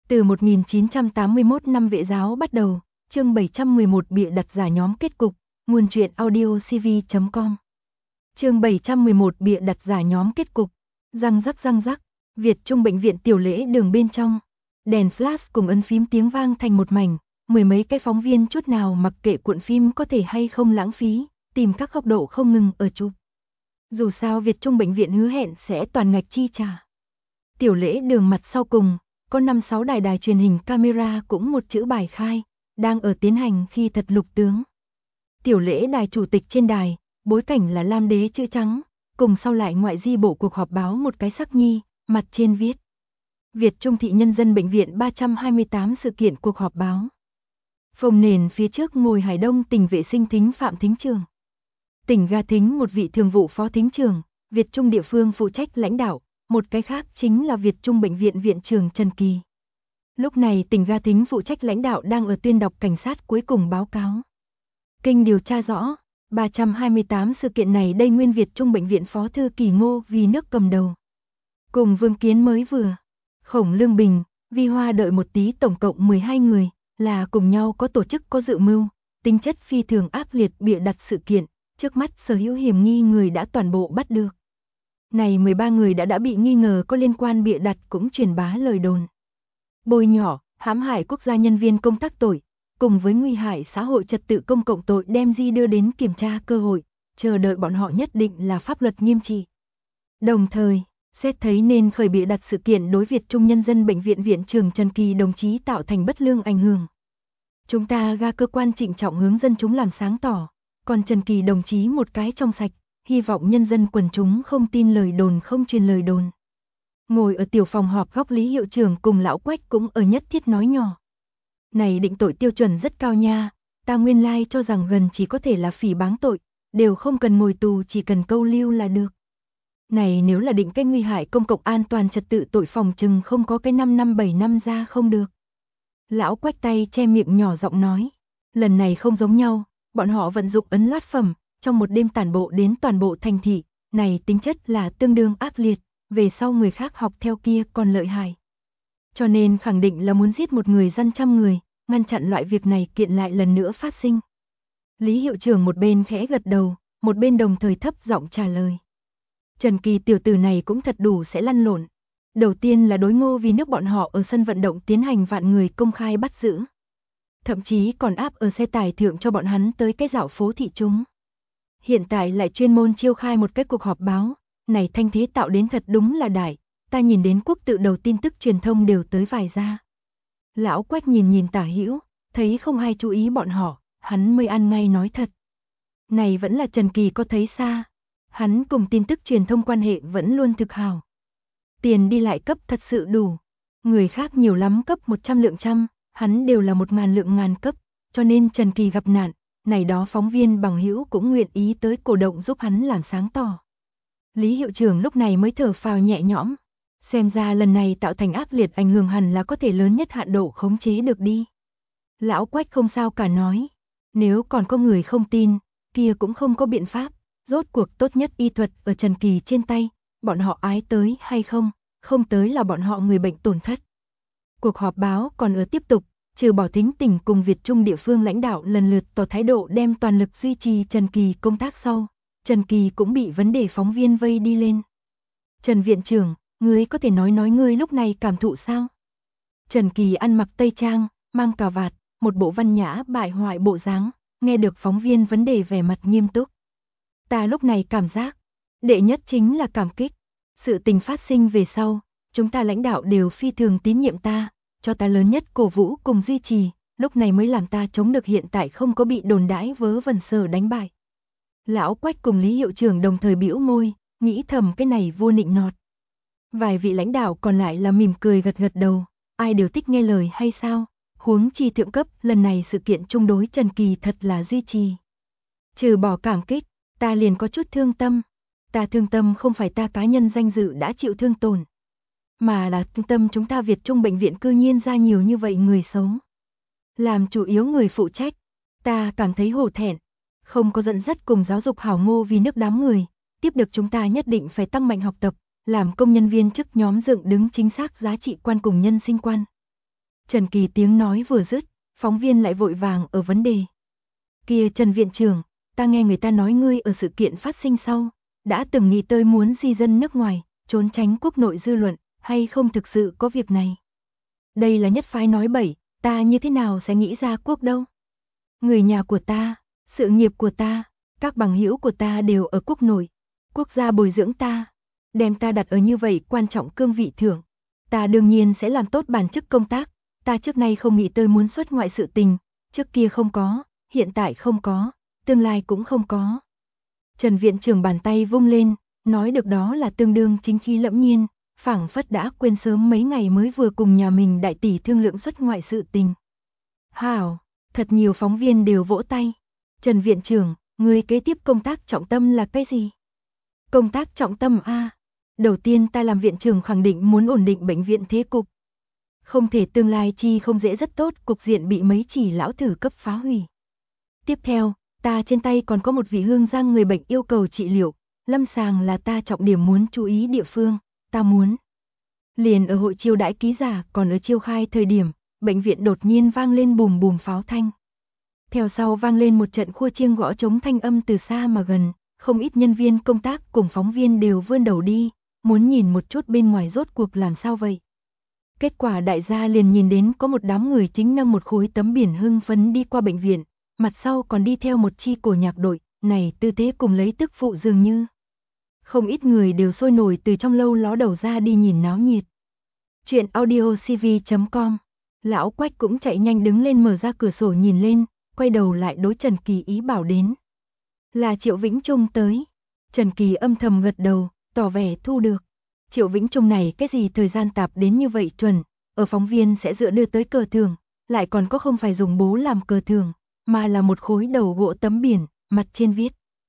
Từ 1981 năm Vệ giáo bắt đầu, chương 711 bịa đặt giả nhóm kết cục, nguồn truyện audiocv.com. Chương 711 bịa đặt giả nhóm kết cục, răng rắc, Việt Trung bệnh viện Tiểu Lễ đường bên trong, đèn flash cùng ấn phím tiếng vang thành một mảnh, mười mấy cái phóng viên chút nào mặc kệ cuộn phim có thể hay không lãng phí, tìm các góc độ không ngừng ở chụp. Dù sao Việt Trung bệnh viện hứa hẹn sẽ toàn ngạch chi trả. Tiểu Lễ đường mặt sau cùng, có 5-6 đài truyền hình camera cũng một chữ bài khai, đang ở tiến hành khi thật lục tướng. Tiểu Lễ đài chủ tịch trên đài, bối cảnh là lam đế chữ trắng, cùng sau lại ngoại di bộ cuộc họp báo một cái sắc nhi, mặt trên viết Việt Trung thị nhân dân bệnh viện 328 sự kiện cuộc họp báo. Phồng nền phía trước ngồi Hải Đông tỉnh vệ sinh thính Phạm Thính Trường. Tỉnh Ga Thính một vị thường vụ phó thính trưởng, Việt Trung địa phương phụ trách lãnh đạo, một cái khác chính là Việt Trung bệnh viện viện trưởng Trần Kỳ. Lúc này tỉnh Ga Thính phụ trách lãnh đạo đang ở tuyên đọc cảnh sát cuối cùng báo cáo. Kinh điều tra rõ, 328 sự kiện này đây nguyên Việt Trung bệnh viện phó thư ký Ngô Vì Nước cầm đầu. Cùng Vương Kiến mới vừa, Khổng Lương Bình, Vi Hoa đợi một tí tổng cộng 12 người, là cùng nhau có tổ chức có dự mưu, tính chất phi thường ác liệt bịa đặt sự kiện, trước mắt sở hữu hiểm nghi người đã toàn bộ bắt được. Này 13 người đã bị nghi ngờ có liên quan bịa đặt cũng truyền bá lời đồn. Bôi nhỏ, hãm hại quốc gia nhân viên công tác tội, cùng với nguy hại xã hội trật tự công cộng tội đem di đưa đến kiểm tra cơ hội, chờ đợi bọn họ nhất định là pháp luật nghiêm trị. Đồng thời, xét thấy nên khởi bịa đặt sự kiện đối Việt Trung nhân dân bệnh viện viện trưởng Trần Kỳ đồng chí tạo thành bất lương ảnh hưởng. Chúng ta ga cơ quan trịnh trọng hướng dân chúng làm sáng tỏ, còn Trần Kỳ đồng chí một cái trong sạch, hy vọng nhân dân quần chúng không tin lời đồn không truyền lời đồn. Ngồi ở tiểu phòng họp góc Lý hiệu trưởng cùng lão Quách cũng ở nhất thiết nói nhỏ. Này định tội tiêu chuẩn rất cao nha, ta nguyên lai cho rằng gần chỉ có thể là phỉ báng tội, đều không cần ngồi tù chỉ cần câu lưu là được. Này nếu là định cái nguy hại công cộng an toàn trật tự tội phòng chừng không có cái 5 năm 7 năm ra không được. Lão Quách tay che miệng nhỏ giọng nói, lần này không giống nhau, bọn họ vận dụng ấn loát phẩm, trong một đêm tản bộ đến toàn bộ thành thị, này tính chất là tương đương ác liệt, về sau người khác học theo kia còn lợi hại. Cho nên khẳng định là muốn giết một người dân trăm người, ngăn chặn loại việc này kiện lại lần nữa phát sinh. Lý hiệu trưởng một bên khẽ gật đầu, một bên đồng thời thấp giọng trả lời. Trần Kỳ tiểu tử này cũng thật đủ sẽ lăn lộn. Đầu tiên là đối Ngô Vì Nước bọn họ ở sân vận động tiến hành vạn người công khai bắt giữ. Thậm chí còn áp ở xe tải thượng cho bọn hắn tới cái dạo phố thị chúng. Hiện tại lại chuyên môn chiêu khai một cái cuộc họp báo, này thanh thế tạo đến thật đúng là đại, ta nhìn đến quốc tự đầu tin tức truyền thông đều tới vài ra. Lão Quách nhìn Tả Hữu, thấy không ai chú ý bọn họ, hắn mới ăn ngay nói thật. Này vẫn là Trần Kỳ có thấy xa, hắn cùng tin tức truyền thông quan hệ vẫn luôn thực hào. Tiền đi lại cấp thật sự đủ, người khác nhiều lắm cấp 100 lượng trăm, hắn đều là 1000 lượng ngàn cấp, cho nên Trần Kỳ gặp nạn, này đó phóng viên bằng hữu cũng nguyện ý tới cổ động giúp hắn làm sáng tỏ. Lý hiệu trưởng lúc này mới thở phào nhẹ nhõm, xem ra lần này tạo thành ác liệt ảnh hưởng hẳn là có thể lớn nhất hạn độ khống chế được đi. Lão Quách không sao cả nói, nếu còn có người không tin, kia cũng không có biện pháp, rốt cuộc tốt nhất y thuật ở Trần Kỳ trên tay, bọn họ ái tới hay không, không tới là bọn họ người bệnh tổn thất. Cuộc họp báo còn ở tiếp tục, trừ bỏ Thính tỉnh cùng Việt Trung địa phương lãnh đạo lần lượt tỏ thái độ đem toàn lực duy trì Trần Kỳ công tác sau, Trần Kỳ cũng bị vấn đề phóng viên vây đi lên. Trần viện trưởng, ngươi có thể nói ngươi lúc này cảm thụ sao? Trần Kỳ ăn mặc tây trang, mang cà vạt, một bộ văn nhã bại hoại bộ dáng, nghe được phóng viên vấn đề vẻ mặt nghiêm túc. Ta lúc này cảm giác, đệ nhất chính là cảm kích. Sự tình phát sinh về sau, chúng ta lãnh đạo đều phi thường tín nhiệm ta, cho ta lớn nhất cổ vũ cùng duy trì, lúc này mới làm ta chống được hiện tại không có bị đồn đãi vớ vẩn sở đánh bại. Lão Quách cùng Lý hiệu trưởng đồng thời bĩu môi, nghĩ thầm cái này vô nịnh nọt. Vài vị lãnh đạo còn lại là mỉm cười gật gật đầu, ai đều thích nghe lời hay sao, huống chi thượng cấp lần này sự kiện chung đối Trần Kỳ thật là duy trì. Trừ bỏ cảm kích, ta liền có chút thương tâm. Ta thương tâm không phải ta cá nhân danh dự đã chịu thương tổn, mà là thương tâm chúng ta Việt Trung bệnh viện cư nhiên ra nhiều như vậy người xấu. Làm chủ yếu người phụ trách, ta cảm thấy hổ thẹn, không có dẫn dắt cùng giáo dục hảo Ngô Vì Nước đám người, tiếp được chúng ta nhất định phải tăng mạnh học tập, làm công nhân viên chức nhóm dựng đứng chính xác giá trị quan cùng nhân sinh quan. Trần Kỳ tiếng nói vừa dứt, phóng viên lại vội vàng ở vấn đề. Kìa Trần viện trưởng, ta nghe người ta nói ngươi ở sự kiện phát sinh sau, đã từng nghĩ tới muốn di dân nước ngoài, trốn tránh quốc nội dư luận, hay không thực sự có việc này? Đây là nhất phái nói bậy, ta như thế nào sẽ nghĩ ra quốc đâu? Người nhà của ta, sự nghiệp của ta, các bằng hữu của ta đều ở quốc nội. Quốc gia bồi dưỡng ta, đem ta đặt ở như vậy quan trọng cương vị thưởng. Ta đương nhiên sẽ làm tốt bản chức công tác, ta trước nay không nghĩ tới muốn xuất ngoại sự tình, trước kia không có, hiện tại không có, tương lai cũng không có. Trần viện trưởng bàn tay vung lên, nói được đó là tương đương chính khí lẫm nhiên, phảng phất đã quên sớm mấy ngày mới vừa cùng nhà mình đại tỷ thương lượng xuất ngoại sự tình. Hảo, thật nhiều phóng viên đều vỗ tay. Trần viện trưởng, người kế tiếp công tác trọng tâm là cái gì? Công tác trọng tâm a, đầu tiên ta làm viện trưởng khẳng định muốn ổn định bệnh viện thế cục. Không thể tương lai chi không dễ rất tốt, cục diện bị mấy chỉ lão thử cấp phá hủy. Tiếp theo, ta trên tay còn có một vị Hương Giang người bệnh yêu cầu trị liệu, lâm sàng là ta trọng điểm muốn chú ý địa phương, ta muốn. Liền ở hội chiêu đãi ký giả, còn ở chiêu khai thời điểm, bệnh viện đột nhiên vang lên bùm bùm pháo thanh. Theo sau vang lên một trận khua chiêng gõ trống thanh âm từ xa mà gần, không ít nhân viên công tác cùng phóng viên đều vươn đầu đi, muốn nhìn một chút bên ngoài rốt cuộc làm sao vậy. Kết quả đại gia liền nhìn đến có một đám người chính nâng một khối tấm biển hưng phấn đi qua bệnh viện, mặt sau còn đi theo một chi cổ nhạc đội, này tư thế cùng lấy tức phụ dường như. Không ít người đều sôi nổi từ trong lâu ló đầu ra đi nhìn náo nhiệt. Chuyện audiocv.com. Lão Quách cũng chạy nhanh đứng lên mở ra cửa sổ nhìn lên, quay đầu lại đối Trần Kỳ ý bảo đến. Là Triệu Vĩnh Trung tới. Trần Kỳ âm thầm gật đầu, tỏ vẻ thu được. Triệu Vĩnh Trung này cái gì thời gian tạp đến như vậy chuẩn, ở phóng viên sẽ dựa đưa tới cờ thường, lại còn có không phải dùng bố làm cờ thường, mà là một khối đầu gỗ tấm biển, mặt trên viết.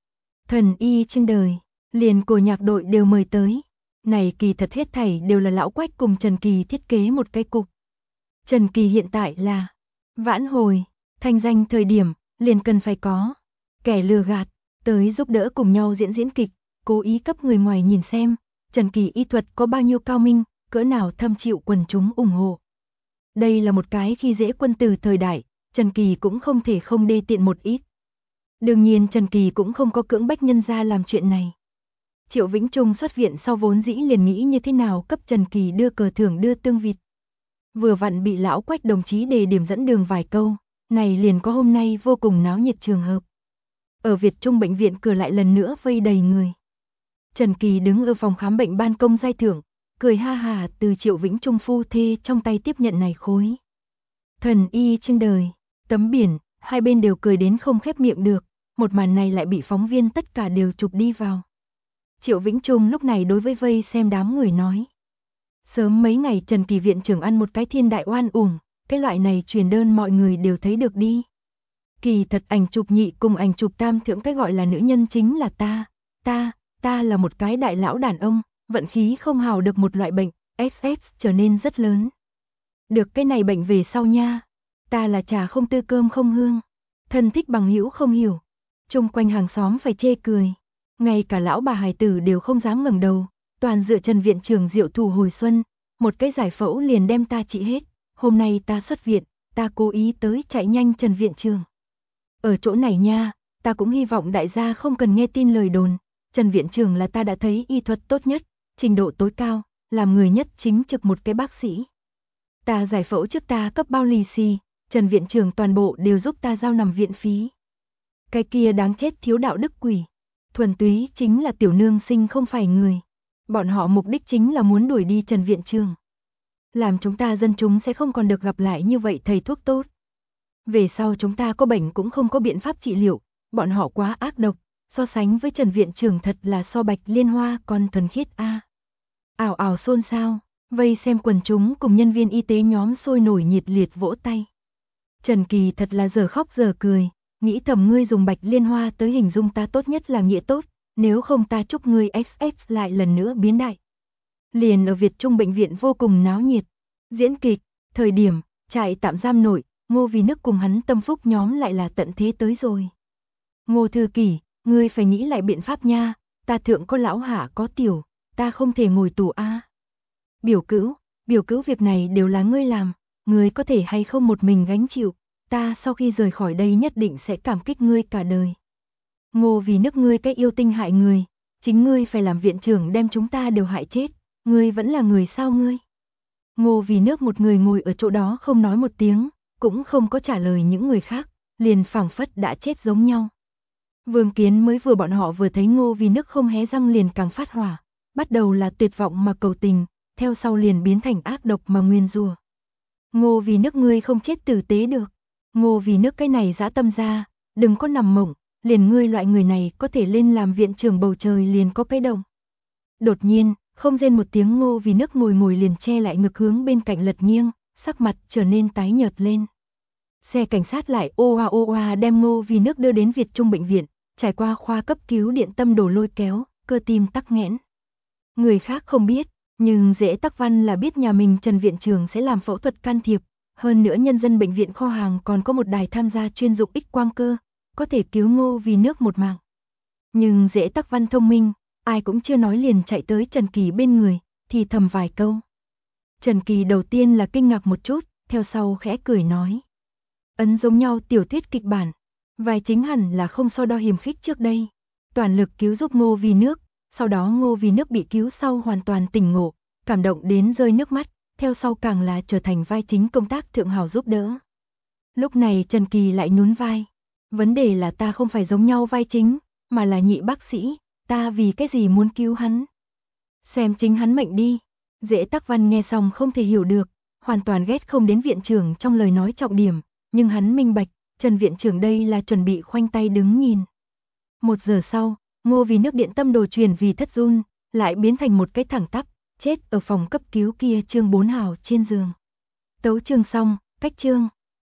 Thần y trưng đời, liền cổ nhạc đội đều mời tới. Này kỳ thật hết thảy đều là Lão Quách cùng Trần Kỳ thiết kế một cái cục. Trần Kỳ hiện tại là vãn hồi, thanh danh thời điểm, liền cần phải có. Kẻ lừa gạt, tới giúp đỡ cùng nhau diễn kịch, cố ý cấp người ngoài nhìn xem, Trần Kỳ y thuật có bao nhiêu cao minh, cỡ nào thâm chịu quần chúng ủng hộ. Đây là một cái khi dễ quân tử thời đại, Trần Kỳ cũng không thể không đê tiện một ít. Đương nhiên Trần Kỳ cũng không có cưỡng bách nhân ra làm chuyện này. Triệu Vĩnh Trung xuất viện sau vốn dĩ liền nghĩ như thế nào cấp Trần Kỳ đưa cờ thưởng đưa tương vịt. Vừa vặn bị Lão Quách đồng chí đề điểm dẫn đường vài câu, này liền có hôm nay vô cùng náo nhiệt trường hợp. Ở Việt Trung bệnh viện cửa lại lần nữa vây đầy người. Trần Kỳ đứng ở phòng khám bệnh ban công giai thưởng, cười ha hà từ Triệu Vĩnh Trung phu thê trong tay tiếp nhận này khối. Thần y trưng đời, tấm biển, hai bên đều cười đến không khép miệng được, một màn này lại bị phóng viên tất cả đều chụp đi vào. Triệu Vĩnh Trung lúc này đối với vây xem đám người nói. Sớm mấy ngày Trần Kỳ viện trưởng ăn một cái thiên đại oan uổng, cái loại này truyền đơn mọi người đều thấy được đi. Kỳ thật ảnh chụp nhị cùng ảnh chụp tam thượng cái gọi là nữ nhân chính là ta là một cái đại lão đàn ông, vận khí không hào được một loại bệnh, XX trở nên rất lớn. Được cái này bệnh về sau nha, ta là trà không tư cơm không hương, thân thích bằng hữu không hiểu, chung quanh hàng xóm phải chê cười, ngay cả lão bà hài tử đều không dám ngẩng đầu, toàn dựa Trần viện trưởng diệu thủ hồi xuân, một cái giải phẫu liền đem ta trị hết, hôm nay ta xuất viện, ta cố ý tới chạy nhanh Trần viện trưởng. Ở chỗ này nha, ta cũng hy vọng đại gia không cần nghe tin lời đồn, Trần viện trưởng là ta đã thấy y thuật tốt nhất, trình độ tối cao, làm người nhất chính trực một cái bác sĩ. Ta giải phẫu trước ta cấp bao lì xì, Trần viện trưởng toàn bộ đều giúp ta giao nằm viện phí. Cái kia đáng chết thiếu đạo đức quỷ, thuần túy chính là tiểu nương sinh không phải người. Bọn họ mục đích chính là muốn đuổi đi Trần viện trưởng. Làm chúng ta dân chúng sẽ không còn được gặp lại như vậy thầy thuốc tốt. Về sau chúng ta có bệnh cũng không có biện pháp trị liệu, bọn họ quá ác độc, so sánh với Trần viện trưởng thật là so Bạch Liên Hoa còn thuần khiết a. Ảo ảo xôn xao, vây xem quần chúng cùng nhân viên y tế nhóm sôi nổi nhiệt liệt vỗ tay. Trần Kỳ thật là giờ khóc giờ cười, nghĩ thầm ngươi dùng Bạch Liên Hoa tới hình dung ta tốt nhất là nghĩa tốt, nếu không ta chúc ngươi XX lại lần nữa biến đại. Liền ở Việt Trung bệnh viện vô cùng náo nhiệt, diễn kịch, thời điểm, trại tạm giam nội, Ngô Vì Nước cùng hắn tâm phúc nhóm lại là tận thế tới rồi. Ngô Thư Kỷ, ngươi phải nghĩ lại biện pháp nha, ta thượng có lão hạ có tiểu, ta không thể ngồi tù a. Biểu cữu việc này đều là ngươi làm, ngươi có thể hay không một mình gánh chịu, ta sau khi rời khỏi đây nhất định sẽ cảm kích ngươi cả đời. Ngô Vì Nước, ngươi cái yêu tinh hại người, chính ngươi phải làm viện trưởng đem chúng ta đều hại chết, ngươi vẫn là người sao ngươi? Ngô Vì Nước một người ngồi ở chỗ đó không nói một tiếng, cũng không có trả lời những người khác, liền phảng phất đã chết giống nhau. Vương Kiến mới vừa bọn họ vừa thấy Ngô Vì Nước không hé răng liền càng phát hỏa, bắt đầu là tuyệt vọng mà cầu tình, theo sau liền biến thành ác độc mà nguyên rủa. Ngô Vì Nước, ngươi không chết tử tế được. Ngô Vì Nước, cái này dã tâm ra, đừng có nằm mộng, liền ngươi loại người này có thể lên làm viện trưởng bầu trời liền có cái đồng. Đột nhiên, không rên một tiếng, Ngô Vì Nước ngồi liền che lại ngực hướng bên cạnh lật nghiêng, sắc mặt trở nên tái nhợt lên. Xe cảnh sát lại ô oa đem Ngô Vì Nước đưa đến Việt Trung bệnh viện, trải qua khoa cấp cứu điện tâm đổ lôi kéo, cơ tim tắc nghẽn. Người khác không biết, nhưng Dễ Tắc Văn là biết nhà mình Trần viện trưởng sẽ làm phẫu thuật can thiệp, hơn nữa nhân dân bệnh viện kho hàng còn có một đài tham gia chuyên dụng X quang cơ, có thể cứu Ngô Vì Nước một mạng. Nhưng Dễ Tắc Văn thông minh, ai cũng chưa nói liền chạy tới Trần Kỳ bên người, thì thầm vài câu. Trần Kỳ đầu tiên là kinh ngạc một chút, theo sau khẽ cười nói. Ấn giống nhau tiểu thuyết kịch bản, vai chính hẳn là không so đo hiềm khích trước đây. Toàn lực cứu giúp Ngô Vì Nước, sau đó Ngô Vì Nước bị cứu sau hoàn toàn tỉnh ngộ, cảm động đến rơi nước mắt, theo sau càng là trở thành vai chính công tác thượng hảo giúp đỡ. Lúc này Trần Kỳ lại nhún vai. Vấn đề là ta không phải giống nhau vai chính, mà là nhị bác sĩ, ta vì cái gì muốn cứu hắn? Xem chính hắn mệnh đi. Dễ Tắc Văn nghe xong không thể hiểu được, hoàn toàn ghét không đến viện trưởng trong lời nói trọng điểm, nhưng hắn minh bạch, Trần viện trưởng đây là chuẩn bị khoanh tay đứng nhìn. 1 giờ sau, Ngô Vì Nước điện tâm đồ truyền vì thất run, lại biến thành một cái thẳng tắp, chết ở phòng cấp cứu kia chương 4 hào trên giường. Tấu chương xong, cách chương.